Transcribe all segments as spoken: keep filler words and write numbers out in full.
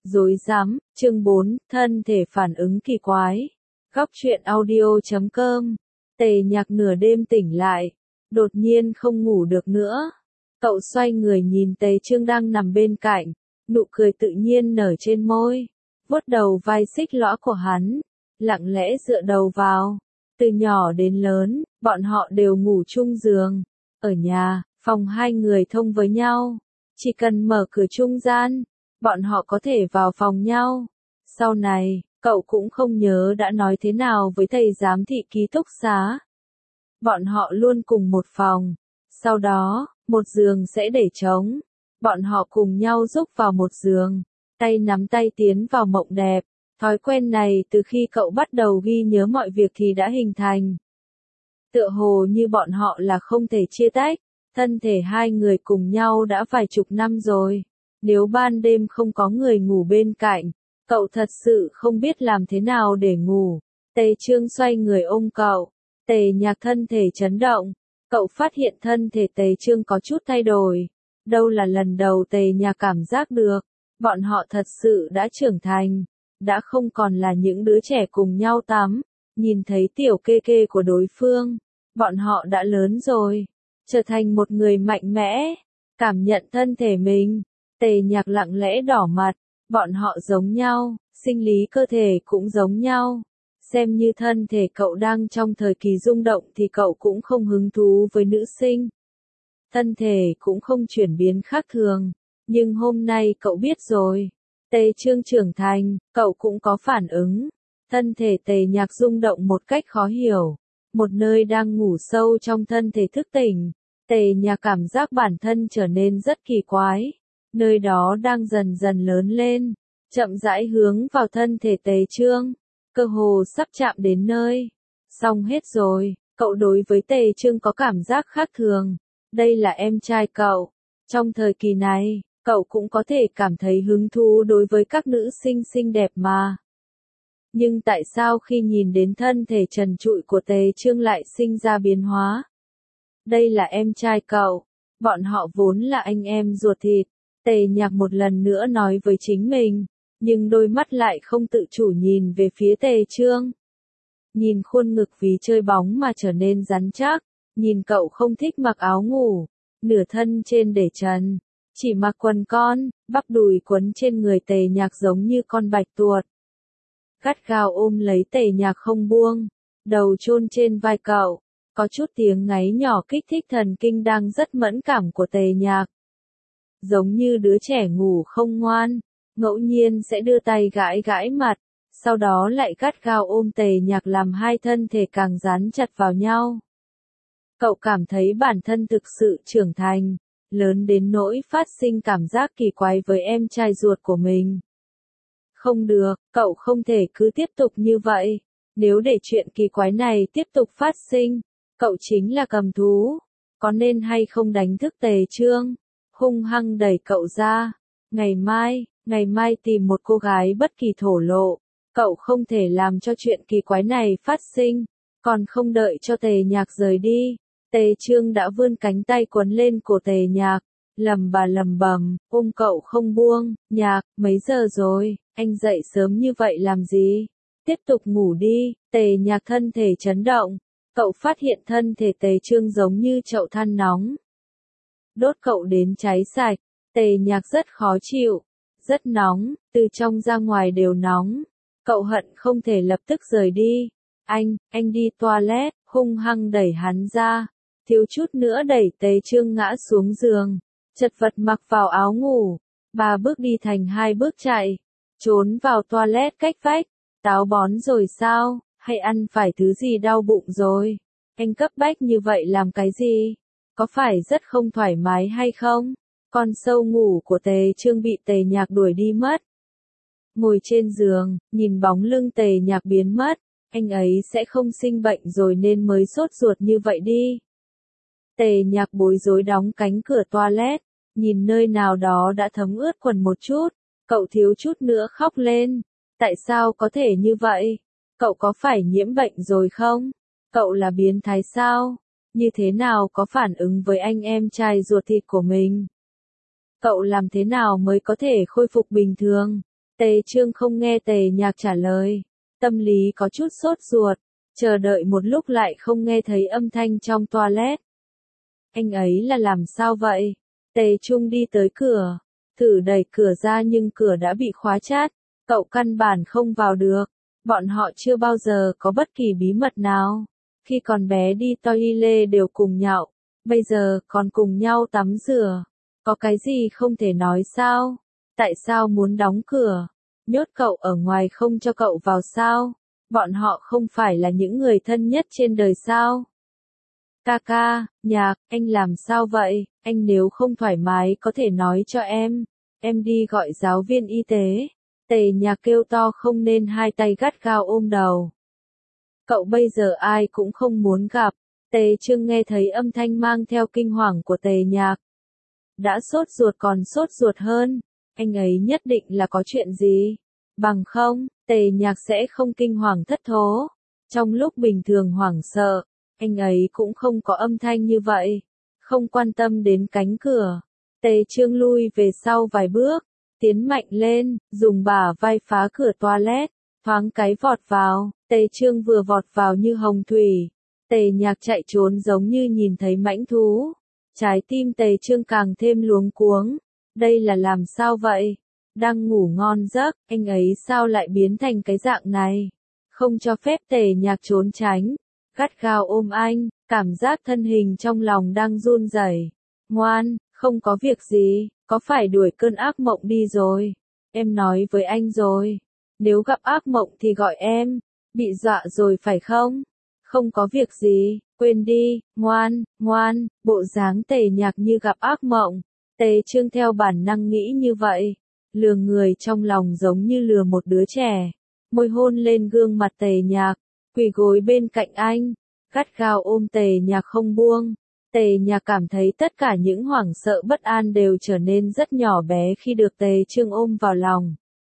Rối rắm, chương bốn, thân thể phản ứng kỳ quái. Góc truyện audio chấm com. Tề Nhạc nửa đêm tỉnh lại, đột nhiên không ngủ được nữa. Cậu xoay người nhìn Tề Trương đang nằm bên cạnh, nụ cười tự nhiên nở trên môi, vuốt đầu vai xích lõa của hắn, lặng lẽ dựa đầu vào. Từ nhỏ đến lớn, bọn họ đều ngủ chung giường. Ở nhà, phòng hai người thông với nhau, chỉ cần mở cửa trung gian, bọn họ có thể vào phòng nhau. Sau này, cậu cũng không nhớ đã nói thế nào với thầy giám thị ký túc xá. Bọn họ luôn cùng một phòng. Sau đó, một giường sẽ để trống. Bọn họ cùng nhau rúc vào một giường, tay nắm tay tiến vào mộng đẹp. Thói quen này từ khi cậu bắt đầu ghi nhớ mọi việc thì đã hình thành. Tựa hồ như bọn họ là không thể chia tách. Thân thể hai người cùng nhau đã vài chục năm rồi. Nếu ban đêm không có người ngủ bên cạnh, cậu thật sự không biết làm thế nào để ngủ. Tề Trương xoay người ôm cậu. Tề Nhạc thân thể chấn động. Cậu phát hiện thân thể Tề Trương có chút thay đổi. Đâu là lần đầu Tề Nhạc cảm giác được. Bọn họ thật sự đã trưởng thành. Đã không còn là những đứa trẻ cùng nhau tắm. Nhìn thấy tiểu kê kê của đối phương. Bọn họ đã lớn rồi. Trở thành một người mạnh mẽ. Cảm nhận thân thể mình. Tề Nhạc lặng lẽ đỏ mặt. Bọn họ giống nhau. Sinh lý cơ thể cũng giống nhau. Xem như thân thể cậu đang trong thời kỳ rung động thì cậu cũng không hứng thú với nữ sinh. Thân thể cũng không chuyển biến khác thường. Nhưng hôm nay cậu biết rồi. Tề Trương trưởng thành, cậu cũng có phản ứng. Thân thể Tề Nhạc rung động một cách khó hiểu. Một nơi đang ngủ sâu trong thân thể thức tỉnh. Tề Nhạc cảm giác bản thân trở nên rất kỳ quái. Nơi đó đang dần dần lớn lên, chậm rãi hướng vào thân thể Tề Trương. Cơ hồ sắp chạm đến nơi. Xong hết rồi, cậu đối với Tề Trương có cảm giác khác thường. Đây là em trai cậu. Trong thời kỳ này, cậu cũng có thể cảm thấy hứng thú đối với các nữ sinh xinh đẹp mà. Nhưng tại sao khi nhìn đến thân thể trần trụi của Tề Trương lại sinh ra biến hóa? Đây là em trai cậu. Bọn họ vốn là anh em ruột thịt. Tề Nhạc một lần nữa nói với chính mình. Nhưng đôi mắt lại không tự chủ nhìn về phía Tề Trương. Nhìn khuôn ngực vì chơi bóng mà trở nên rắn chắc. Nhìn cậu không thích mặc áo ngủ. Nửa thân trên để trần. Chỉ mặc quần con, bắp đùi quấn trên người Tề Nhạc giống như con bạch tuộc. Gắt gao ôm lấy Tề Nhạc không buông. Đầu chôn trên vai cậu. Có chút tiếng ngáy nhỏ kích thích thần kinh đang rất mẫn cảm của Tề Nhạc. Giống như đứa trẻ ngủ không ngoan. Ngẫu nhiên sẽ đưa tay gãi gãi mặt, sau đó lại gắt gao ôm Tề Nhạc làm hai thân thể càng dán chặt vào nhau. Cậu cảm thấy bản thân thực sự trưởng thành, lớn đến nỗi phát sinh cảm giác kỳ quái với em trai ruột của mình. Không được, cậu không thể cứ tiếp tục như vậy. Nếu để chuyện kỳ quái này tiếp tục phát sinh, cậu chính là cầm thú. Có nên hay không đánh thức Tề Trương? Hung hăng đẩy cậu ra. Ngày mai, ngày mai tìm một cô gái bất kỳ thổ lộ. Cậu không thể làm cho chuyện kỳ quái này phát sinh. Còn không đợi cho Tề Nhạc rời đi. Tề Trương đã vươn cánh tay quấn lên cổ Tề Nhạc. Lầm bà lầm bầm, ôm cậu không buông. Nhạc, mấy giờ rồi, anh dậy sớm như vậy làm gì? Tiếp tục ngủ đi. Tề Nhạc thân thể chấn động. Cậu phát hiện thân thể Tề Trương giống như chậu than nóng. Đốt cậu đến cháy sạch. Tề Nhạc rất khó chịu. Rất nóng, từ trong ra ngoài đều nóng. Cậu hận không thể lập tức rời đi. Anh, anh đi toilet, hung hăng đẩy hắn ra. Thiếu chút nữa đẩy Tề Trương ngã xuống giường. Chật vật mặc vào áo ngủ. Ba bước đi thành hai bước chạy. Trốn vào toilet cách vách. Táo bón rồi sao, hay ăn phải thứ gì đau bụng rồi? Anh cấp bách như vậy làm cái gì? Có phải rất không thoải mái hay không? Con sâu ngủ của Tề Trương bị Tề Nhạc đuổi đi mất. Ngồi trên giường, nhìn bóng lưng Tề Nhạc biến mất, anh ấy sẽ không sinh bệnh rồi nên mới sốt ruột như vậy đi. Tề Nhạc bối rối đóng cánh cửa toilet, nhìn nơi nào đó đã thấm ướt quần một chút, cậu thiếu chút nữa khóc lên. Tại sao có thể như vậy? Cậu có phải nhiễm bệnh rồi không? Cậu là biến thái sao? Như thế nào có phản ứng với anh em trai ruột thịt của mình? Cậu làm thế nào mới có thể khôi phục bình thường? Tề Trương không nghe Tề Nhạc trả lời, tâm lý có chút sốt ruột, chờ đợi một lúc lại không nghe thấy âm thanh trong toilet. Anh ấy là làm sao vậy? Tề Trung đi tới cửa, thử đẩy cửa ra nhưng cửa đã bị khóa chặt, cậu căn bản không vào được. Bọn họ chưa bao giờ có bất kỳ bí mật nào. Khi còn bé đi toilet đều cùng nhậu, bây giờ còn cùng nhau tắm rửa. Có cái gì không thể nói sao? Tại sao muốn đóng cửa? Nhốt cậu ở ngoài không cho cậu vào sao? Bọn họ không phải là những người thân nhất trên đời sao? Ca ca, Nhạc, anh làm sao vậy? Anh nếu không thoải mái có thể nói cho em. Em đi gọi giáo viên y tế. Tề Nhạc kêu to không nên hai tay gắt gao ôm đầu. Cậu bây giờ ai cũng không muốn gặp. Tề Trương nghe thấy âm thanh mang theo kinh hoàng của Tề Nhạc. Đã sốt ruột còn sốt ruột hơn. Anh ấy nhất định là có chuyện gì. Bằng không, Tề Nhạc sẽ không kinh hoàng thất thố. Trong lúc bình thường hoảng sợ, anh ấy cũng không có âm thanh như vậy. Không quan tâm đến cánh cửa. Tề Trương lui về sau vài bước, tiến mạnh lên, dùng bả vai phá cửa toilet, thoáng cái vọt vào. Tề Trương vừa vọt vào như hồng thủy. Tề Nhạc chạy trốn giống như nhìn thấy mãnh thú. Trái tim Tề Trương càng thêm luống cuống. Đây là làm sao vậy? Đang ngủ ngon giấc, anh ấy sao lại biến thành cái dạng này? Không cho phép Tề Nhạc trốn tránh. Gắt gao ôm anh, cảm giác thân hình trong lòng đang run rẩy. Ngoan, không có việc gì, có phải đuổi cơn ác mộng đi rồi? Em nói với anh rồi. Nếu gặp ác mộng thì gọi em. Bị dọa rồi phải không? Không có việc gì, quên đi, ngoan, ngoan. Bộ dáng Tề Nhạc như gặp ác mộng. Tề Trương theo bản năng nghĩ như vậy. Lừa người trong lòng giống như lừa một đứa trẻ. Môi hôn lên gương mặt Tề Nhạc, quỳ gối bên cạnh anh, gắt gao ôm Tề Nhạc không buông. Tề Nhạc cảm thấy tất cả những hoảng sợ bất an đều trở nên rất nhỏ bé khi được Tề Trương ôm vào lòng.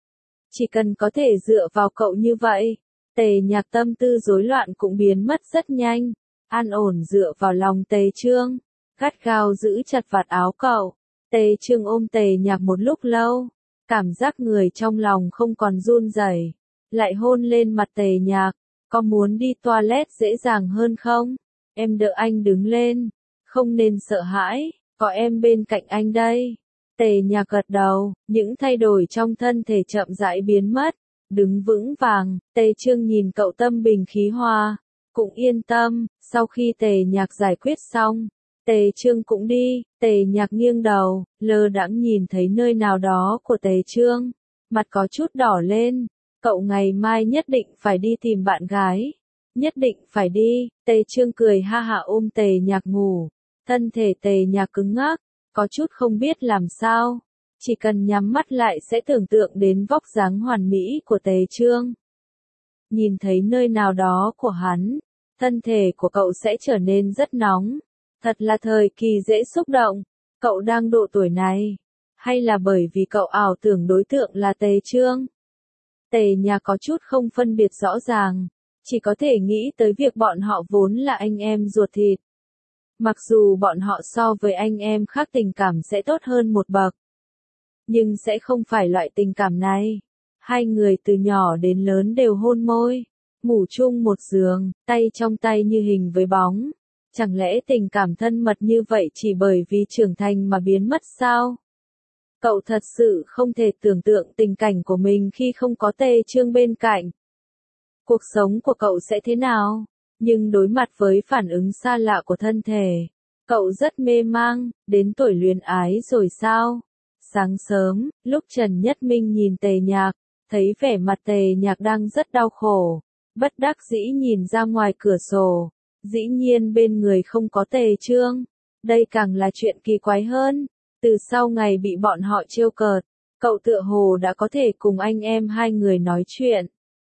Chỉ cần có thể dựa vào cậu như vậy, Tề Nhạc tâm tư rối loạn cũng biến mất rất nhanh. An ổn dựa vào lòng Tề Trương, gắt gao giữ chặt vạt áo cậu. Tề Trương ôm Tề Nhạc một lúc lâu, cảm giác người trong lòng không còn run rẩy, lại hôn lên mặt Tề Nhạc. Có muốn đi toilet dễ dàng hơn không? Em đỡ anh đứng lên, không nên sợ hãi, có em bên cạnh anh đây. Tề Nhạc gật đầu, những thay đổi trong thân thể chậm rãi biến mất, đứng vững vàng. Tề Trương nhìn cậu tâm bình khí hòa, cũng yên tâm. Sau khi Tề Nhạc giải quyết xong, Tề Trương cũng đi. Tề Nhạc nghiêng đầu, lơ đãng nhìn thấy nơi nào đó của Tề Trương, mặt có chút đỏ lên. Cậu ngày mai nhất định phải đi tìm bạn gái. Nhất định phải đi. Tề Trương cười ha hả ôm Tề Nhạc ngủ. Thân thể Tề Nhạc cứng ngắc, có chút không biết làm sao. Chỉ cần nhắm mắt lại sẽ tưởng tượng đến vóc dáng hoàn mỹ của Tề Trương. Nhìn thấy nơi nào đó của hắn, thân thể của cậu sẽ trở nên rất nóng. Thật là thời kỳ dễ xúc động. Cậu đang độ tuổi này, hay là bởi vì cậu ảo tưởng đối tượng là Tề Trương? Tề Nhạc có chút không phân biệt rõ ràng, chỉ có thể nghĩ tới việc bọn họ vốn là anh em ruột thịt. Mặc dù bọn họ so với anh em khác tình cảm sẽ tốt hơn một bậc, nhưng sẽ không phải loại tình cảm này. Hai người từ nhỏ đến lớn đều hôn môi, ngủ chung một giường, tay trong tay như hình với bóng. Chẳng lẽ tình cảm thân mật như vậy chỉ bởi vì trưởng thành mà biến mất sao? Cậu thật sự không thể tưởng tượng tình cảnh của mình khi không có Tề Trương bên cạnh. Cuộc sống của cậu sẽ thế nào? Nhưng đối mặt với phản ứng xa lạ của thân thể, cậu rất mê mang. Đến tuổi luyến ái rồi sao? Sáng sớm, lúc Trần Nhất Minh nhìn Tề Nhạc, thấy vẻ mặt Tề Nhạc đang rất đau khổ, bất đắc dĩ nhìn ra ngoài cửa sổ. Dĩ nhiên bên người không có Tề Trương. Đây càng là chuyện kỳ quái hơn. Từ sau ngày bị bọn họ trêu cợt, cậu tựa hồ đã có thể cùng anh em hai người nói chuyện.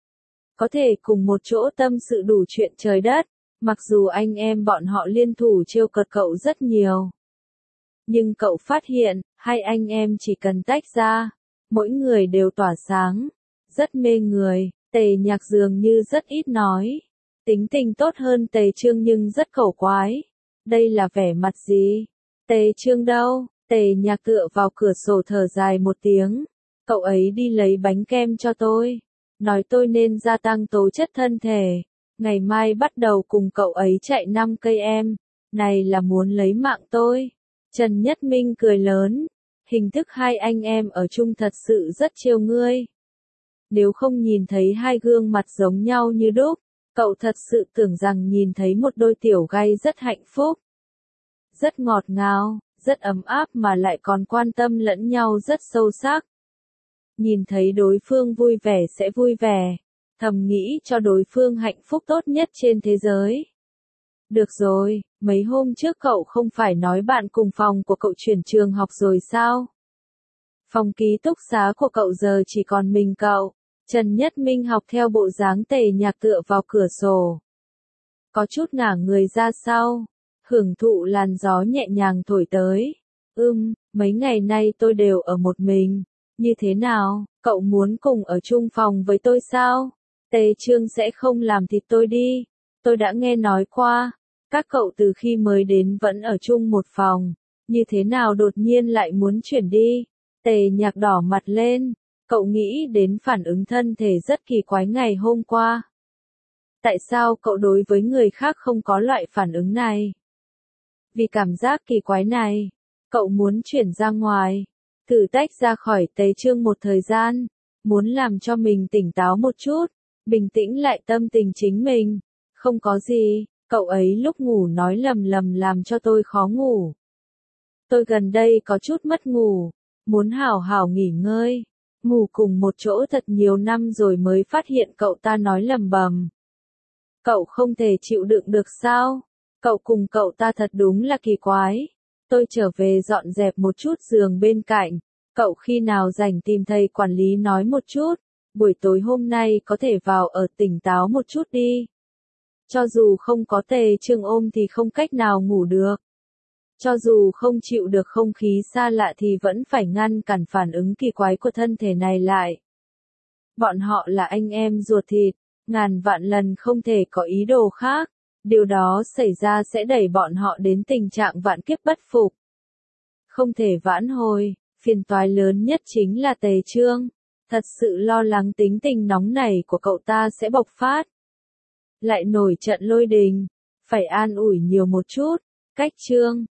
Có thể cùng một chỗ tâm sự đủ chuyện trời đất, mặc dù anh em bọn họ liên thủ trêu cợt cậu rất nhiều. Nhưng cậu phát hiện, hai anh em chỉ cần tách ra, mỗi người đều tỏa sáng, rất mê người. Tề Nhạc dường như rất ít nói, tính tình tốt hơn Tề Trương nhưng rất khẩu quái. Đây là vẻ mặt gì? Tề Trương đâu? Tề Nhạc tựa vào cửa sổ thở dài một tiếng, Cậu ấy đi lấy bánh kem cho tôi, nói tôi nên gia tăng tố chất thân thể, ngày mai bắt đầu cùng cậu ấy chạy năm cây em, này là muốn lấy mạng tôi. Trần Nhất Minh cười lớn, hình thức hai anh em ở chung thật sự rất trêu ngươi. Nếu không nhìn thấy hai gương mặt giống nhau như đúc, cậu thật sự tưởng rằng nhìn thấy một đôi tiểu gay rất hạnh phúc. Rất ngọt ngào, rất ấm áp mà lại còn quan tâm lẫn nhau rất sâu sắc. Nhìn thấy đối phương vui vẻ sẽ vui vẻ, thầm nghĩ cho đối phương hạnh phúc tốt nhất trên thế giới. Được rồi, mấy hôm trước cậu không phải nói bạn cùng phòng của cậu chuyển trường học rồi sao? Phòng ký túc xá của cậu giờ chỉ còn mình cậu. Trần Nhất Minh học theo bộ dáng Tề Nhạc tựa vào cửa sổ. Có chút ngả người ra sau, hưởng thụ làn gió nhẹ nhàng thổi tới. Ừm, mấy ngày nay tôi đều ở một mình. Như thế nào, cậu muốn cùng ở chung phòng với tôi sao? Tề Trương sẽ không làm thịt tôi đi. Tôi đã nghe nói qua, các cậu từ khi mới đến vẫn ở chung một phòng. Như thế nào đột nhiên lại muốn chuyển đi? Tề Nhạc đỏ mặt lên. Cậu nghĩ đến phản ứng thân thể rất kỳ quái ngày hôm qua. Tại sao cậu đối với người khác không có loại phản ứng này? Vì cảm giác kỳ quái này, cậu muốn chuyển ra ngoài, thử tách ra khỏi Tề Trương một thời gian, muốn làm cho mình tỉnh táo một chút, bình tĩnh lại tâm tình chính mình. Không có gì, cậu ấy lúc ngủ nói lầm lầm làm cho tôi khó ngủ. Tôi gần đây có chút mất ngủ, muốn hảo hảo nghỉ ngơi. Ngủ cùng một chỗ thật nhiều năm rồi mới phát hiện cậu ta nói lầm bầm. Cậu không thể chịu đựng được sao? Cậu cùng cậu ta thật đúng là kỳ quái. Tôi trở về dọn dẹp một chút giường bên cạnh. Cậu khi nào rảnh tìm thầy quản lý nói một chút. Buổi tối hôm nay có thể vào ở tỉnh táo một chút đi. Cho dù không có Tề Trương ôm thì không cách nào ngủ được. Cho dù không chịu được không khí xa lạ thì vẫn phải ngăn cản phản ứng kỳ quái của thân thể này lại. Bọn họ là anh em ruột thịt, ngàn vạn lần không thể có ý đồ khác. Điều đó xảy ra sẽ đẩy bọn họ đến tình trạng vạn kiếp bất phục. Không thể vãn hồi, phiền toái lớn nhất chính là Tề Trương. Thật sự lo lắng tính tình nóng nảy của cậu ta sẽ bộc phát. Lại nổi trận lôi đình, phải an ủi nhiều một chút. Cách Trương,